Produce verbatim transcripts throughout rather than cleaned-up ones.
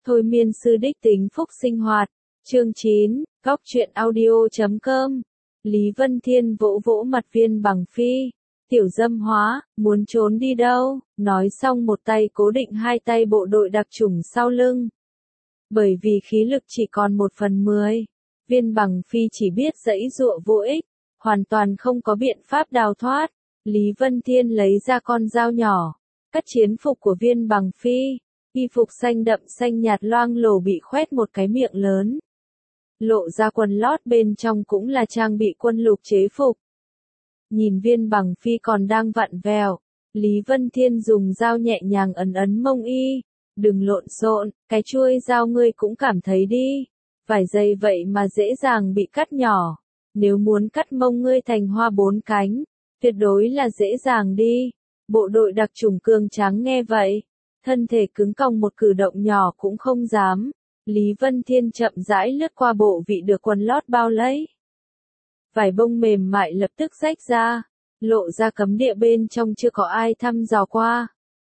Thôi miên sư đích tính phúc sinh hoạt. Chương chín, góc truyện audio chấm com. Lý Vân Thiên vỗ vỗ mặt Viên Bằng Phi. Tiểu dâm hóa, muốn trốn đi đâu? Nói xong một tay cố định hai tay bộ đội đặc chủng sau lưng. Bởi vì khí lực chỉ còn một phần mười, Viên Bằng Phi chỉ biết giãy giụa vô ích, hoàn toàn không có biện pháp đào thoát. Lý Vân Thiên lấy ra con dao nhỏ, cắt chiến phục của Viên Bằng Phi. Y phục xanh đậm xanh nhạt loang lổ bị khoét một cái miệng lớn. Lộ ra quần lót bên trong cũng là trang bị quân lục chế phục. Nhìn Viên Bằng Phi còn đang vặn vẹo, Lý Vân Thiên dùng dao nhẹ nhàng ấn ấn mông y. Đừng lộn xộn, cái chuôi dao ngươi cũng cảm thấy đi. Vài giây vậy mà dễ dàng bị cắt nhỏ. Nếu muốn cắt mông ngươi thành hoa bốn cánh, tuyệt đối là dễ dàng đi. Bộ đội đặc chủng cường tráng nghe vậy, thân thể cứng còng một cử động nhỏ cũng không dám. Lý Vân Thiên chậm rãi lướt qua bộ vị được quần lót bao lấy. Vải bông mềm mại lập tức rách ra, lộ ra cấm địa bên trong chưa có ai thăm dò qua.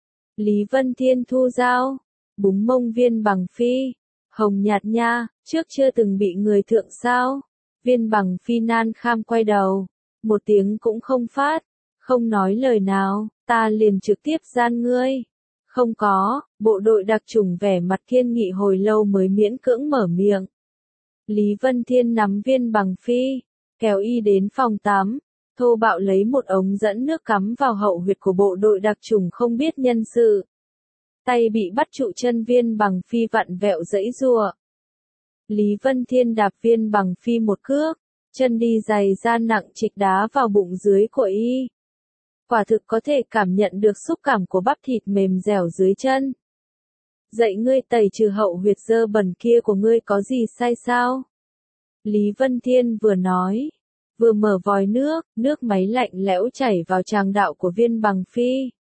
Lý Vân Thiên thu dao, búng mông Viên Bằng Phi. Hồng nhạt nha, trước chưa từng bị người thượng sao? Viên Bằng Phi nan kham quay đầu, một tiếng cũng không phát, không nói lời nào, ta liền trực tiếp gian ngươi. Không có, bộ đội đặc chủng vẻ mặt kiên nghị hồi lâu mới miễn cưỡng mở miệng. Lý Vân Thiên nắm Viên Bằng Phi, kéo y đến phòng tắm, thô bạo lấy một ống dẫn nước cắm vào hậu huyệt của bộ đội đặc chủng không biết nhân sự. Tay bị bắt trụ chân Viên Bằng Phi vặn vẹo giãy giụa. Lý Vân Thiên đạp Viên Bằng Phi một cước, chân đi giày da nặng trịch đá vào bụng dưới của y. Quả thực có thể cảm nhận được xúc cảm của bắp thịt mềm dẻo dưới chân. Dậy ngươi tẩy trừ hậu huyệt dơ bẩn kia của ngươi có gì sai sao? Lý Vân Thiên vừa nói, vừa mở vòi nước, nước máy lạnh lẽo chảy vào tràng đạo của Viên Bằng Phi.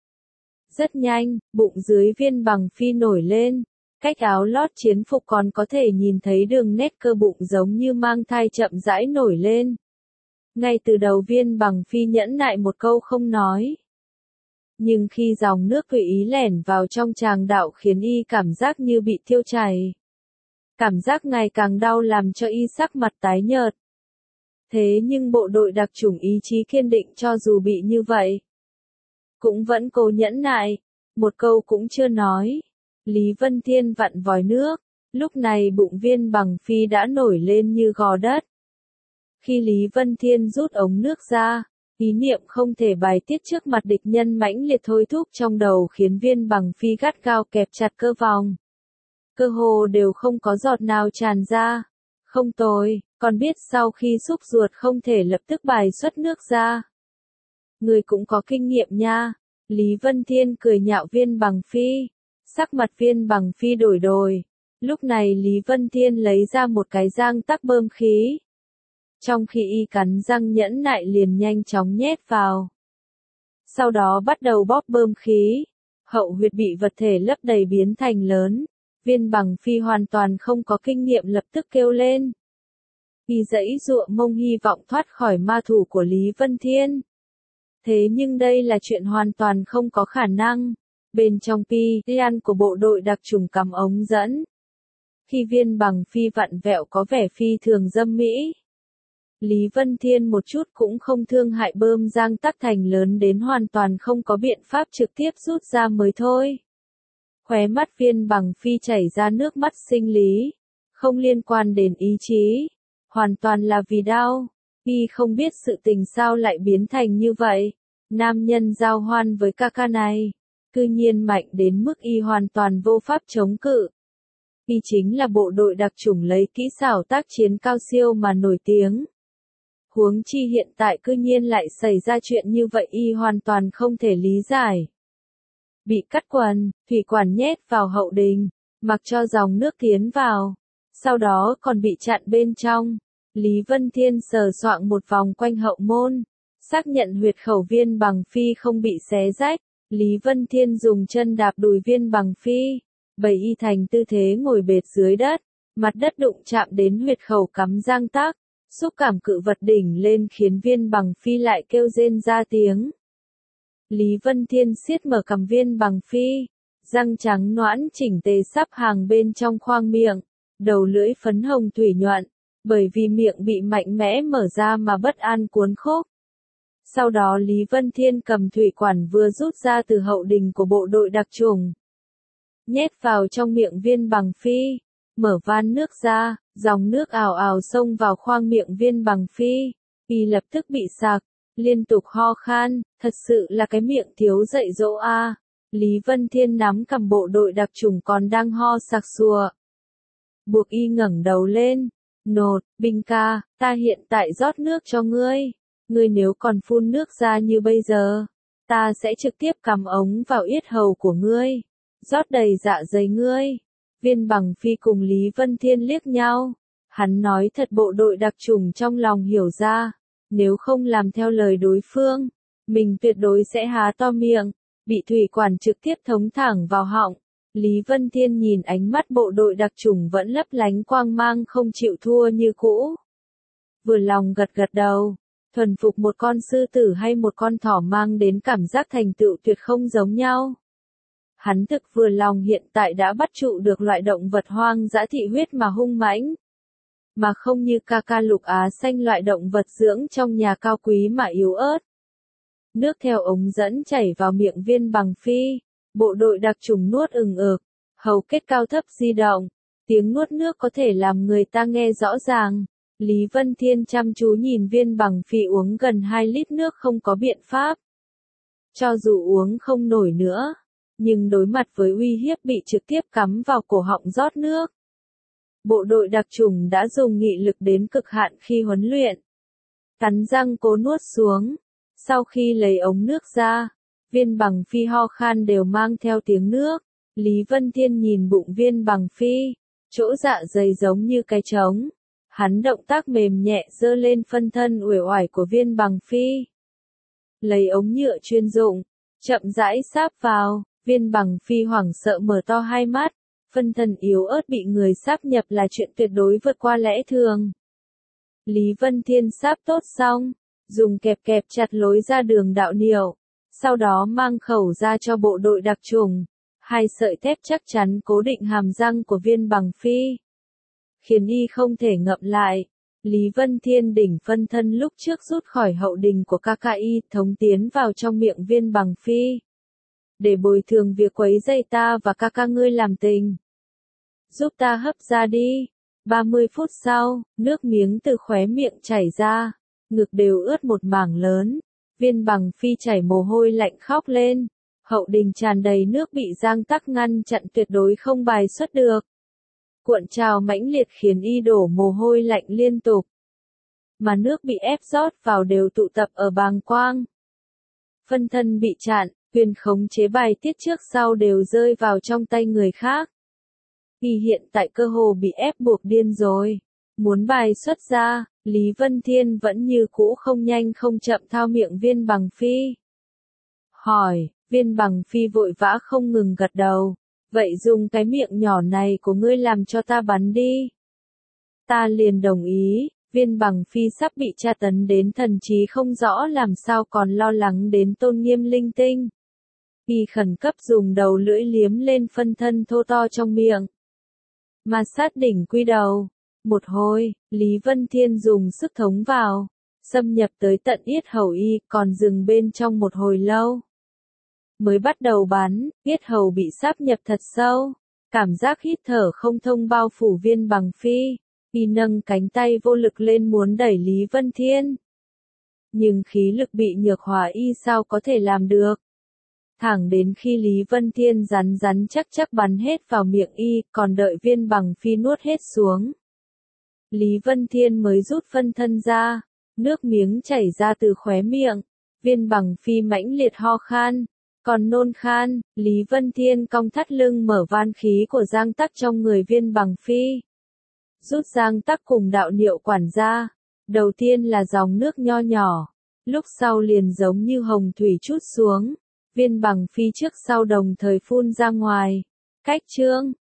Rất nhanh, bụng dưới Viên Bằng Phi nổi lên, cách áo lót chiến phục còn có thể nhìn thấy đường nét cơ bụng giống như mang thai chậm rãi nổi lên. Ngay từ đầu Viên Bằng Phi nhẫn nại một câu không nói. Nhưng khi dòng nước tùy ý lẻn vào trong tràng đạo khiến y cảm giác như bị thiêu chảy. Cảm giác ngày càng đau làm cho y sắc mặt tái nhợt. Thế nhưng bộ đội đặc chủng ý chí kiên định cho dù bị như vậy, cũng vẫn cố nhẫn nại, một câu cũng chưa nói. Lý Vân Thiên vặn vòi nước, lúc này bụng Viên Bằng Phi đã nổi lên như gò đất. Khi Lý Vân Thiên rút ống nước ra, ý niệm không thể bài tiết trước mặt địch nhân mãnh liệt thôi thúc trong đầu khiến Viên Bằng Phi gắt gao kẹp chặt cơ vòng. Cơ hồ đều không có giọt nào tràn ra. Không tồi, còn biết sau khi xúc ruột không thể lập tức bài xuất nước ra. Người cũng có kinh nghiệm nha. Lý Vân Thiên cười nhạo Viên Bằng Phi. Sắc mặt Viên Bằng Phi đổi đổi. Lúc này Lý Vân Thiên lấy ra một cái giang tắc bơm khí. Trong khi y cắn răng nhẫn nại liền nhanh chóng nhét vào. Sau đó bắt đầu bóp bơm khí. Hậu huyệt bị vật thể lấp đầy biến thành lớn. Viên Bằng Phi hoàn toàn không có kinh nghiệm lập tức kêu lên. Y giãy giụa mông hy vọng thoát khỏi ma thủ của Lý Vân Thiên. Thế nhưng đây là chuyện hoàn toàn không có khả năng. Bên trong pi-an của bộ đội đặc chủng cắm ống dẫn. Khi Viên Bằng Phi vặn vẹo có vẻ phi thường dâm mỹ. Lý Vân Thiên một chút cũng không thương hại bơm giang tắc thành lớn đến hoàn toàn không có biện pháp trực tiếp rút ra mới thôi. Khóe mắt Viên Bằng Phi chảy ra nước mắt sinh lý. Không liên quan đến ý chí. Hoàn toàn là vì đau. Y không biết sự tình sao lại biến thành như vậy. Nam nhân giao hoan với ca ca này. Cư nhiên mạnh đến mức y hoàn toàn vô pháp chống cự. Y chính là bộ đội đặc chủng lấy kỹ xảo tác chiến cao siêu mà nổi tiếng. Huống chi hiện tại cư nhiên lại xảy ra chuyện như vậy y hoàn toàn không thể lý giải. Bị cắt quần, thủy quản nhét vào hậu đình, mặc cho dòng nước tiến vào. Sau đó còn bị chặn bên trong. Lý Vân Thiên sờ soạng một vòng quanh hậu môn. Xác nhận huyệt khẩu Viên Bằng Phi không bị xé rách. Lý Vân Thiên dùng chân đạp đùi Viên Bằng Phi. Bày y thành tư thế ngồi bệt dưới đất. Mặt đất đụng chạm đến huyệt khẩu cắm giang tắc. Xúc cảm cự vật đỉnh lên khiến Viên Bằng Phi lại kêu rên ra tiếng. Lý Vân Thiên siết mở cằm Viên Bằng Phi. răng trắng nõn chỉnh tề sắp hàng bên trong khoang miệng, đầu lưỡi phấn hồng thủy nhuận, bởi vì miệng bị mạnh mẽ mở ra mà bất an cuốn khúc. Sau đó Lý Vân Thiên cầm thủy quản vừa rút ra từ hậu đình của bộ đội đặc chủng, nhét vào trong miệng Viên Bằng Phi, mở van nước ra, dòng nước ào ào xông vào khoang miệng Viên Bằng Phi, y lập tức bị sặc, liên tục ho khan, thật sự là cái miệng thiếu dạy dỗ a. À. Lý Vân Thiên nắm cầm bộ đội đặc chủng còn đang ho sặc sùa, buộc y ngẩng đầu lên, nột, Binh ca, ta hiện tại rót nước cho ngươi, ngươi nếu còn phun nước ra như bây giờ, ta sẽ trực tiếp cắm ống vào yết hầu của ngươi, rót đầy dạ dày ngươi. Viên Bằng Phi cùng Lý Vân Thiên liếc nhau, hắn nói thật bộ đội đặc chủng trong lòng hiểu ra, nếu không làm theo lời đối phương, mình tuyệt đối sẽ há to miệng, bị thủy quản trực tiếp thống thẳng vào họng. Lý Vân Thiên nhìn ánh mắt bộ đội đặc chủng vẫn lấp lánh quang mang không chịu thua như cũ. Vừa lòng gật gật đầu, thuần phục một con sư tử hay một con thỏ mang đến cảm giác thành tựu tuyệt không giống nhau. Hắn thực vừa lòng hiện tại đã bắt trụ được loại động vật hoang dã thị huyết mà hung mãnh. Mà không như ca ca lục á xanh loại động vật dưỡng trong nhà cao quý mà yếu ớt. Nước theo ống dẫn chảy vào miệng Viên Bằng Phi, bộ đội đặc chủng nuốt ừng ực, hầu kết cao thấp di động, tiếng nuốt nước có thể làm người ta nghe rõ ràng. Lý Vân Thiên chăm chú nhìn Viên Bằng Phi uống gần hai lít nước không có biện pháp. Cho dù uống không nổi nữa, nhưng đối mặt với uy hiếp bị trực tiếp cắm vào cổ họng rót nước. Bộ đội đặc chủng đã dùng nghị lực đến cực hạn khi huấn luyện. Cắn răng cố nuốt xuống. Sau khi lấy ống nước ra, Viên Bằng Phi ho khan đều mang theo tiếng nước. Lý Vân Thiên nhìn bụng Viên Bằng Phi, chỗ dạ dày giống như cái trống. Hắn động tác mềm nhẹ giơ lên phân thân uể oải của Viên Bằng Phi. Lấy ống nhựa chuyên dụng, chậm rãi sáp vào, Viên Bằng Phi hoảng sợ mở to hai mắt. Phân thân yếu ớt bị người sáp nhập là chuyện tuyệt đối vượt qua lẽ thường. Lý Vân Thiên sáp tốt xong, dùng kẹp kẹp chặt lối ra đường đạo niệu, sau đó mang khẩu ra cho bộ đội đặc chủng, hai sợi thép chắc chắn cố định hàm răng của Viên Bằng Phi, khiến y không thể ngậm lại. Lý Vân Thiên đỉnh phân thân lúc trước rút khỏi hậu đình của ca ca y thống tiến vào trong miệng Viên Bằng Phi, để bồi thường việc quấy rầy ta và ca ca ngươi làm tình. Giúp ta hấp ra đi. ba mươi phút sau, nước miếng từ khóe miệng chảy ra, ngực đều ướt một mảng lớn. Viên Bằng Phi chảy mồ hôi lạnh khóc lên. Hậu đình tràn đầy nước bị Giang Tắc ngăn chặn tuyệt đối không bài xuất được. Cuộn trào mãnh liệt khiến y đổ mồ hôi lạnh liên tục. Mà nước bị ép rót vào đều tụ tập ở bàng quang. Phân thân bị chặn, quyền khống chế bài tiết trước sau đều rơi vào trong tay người khác. Y hiện tại cơ hồ bị ép buộc điên rồi. Muốn bài xuất ra, Lý Vân Thiên vẫn như cũ không nhanh không chậm thao miệng Viên Bằng Phi. Hỏi, Viên Bằng Phi vội vã không ngừng gật đầu. Vậy dùng cái miệng nhỏ này của ngươi làm cho ta bắn đi. Ta liền đồng ý. Viên Bằng Phi sắp bị tra tấn đến thần trí không rõ làm sao còn lo lắng đến tôn nghiêm linh tinh. Y khẩn cấp dùng đầu lưỡi liếm lên phân thân thô to trong miệng. Mà sát đỉnh quy đầu. Một hồi, Lý Vân Thiên dùng sức thống vào, xâm nhập tới tận yết hầu y, còn dừng bên trong một hồi lâu. Mới bắt đầu bắn, yết hầu bị sáp nhập thật sâu, cảm giác hít thở không thông bao phủ Viên Bằng Phi, y nâng cánh tay vô lực lên muốn đẩy Lý Vân Thiên. Nhưng khí lực bị nhược hóa y sao có thể làm được. Thẳng đến khi Lý Vân Thiên rắn rắn chắc chắc bắn hết vào miệng y, còn đợi Viên Bằng Phi nuốt hết xuống. Lý Vân Thiên mới rút phân thân ra, nước miếng chảy ra từ khóe miệng, Viên Bằng Phi mãnh liệt ho khan, còn nôn khan, Lý Vân Thiên cong thắt lưng mở van khí của Giang Tắc trong người Viên Bằng Phi. Rút Giang Tắc cùng đạo niệu quản ra, đầu tiên là dòng nước nho nhỏ, lúc sau liền giống như hồng thủy trút xuống, Viên Bằng Phi trước sau đồng thời phun ra ngoài. Cách chương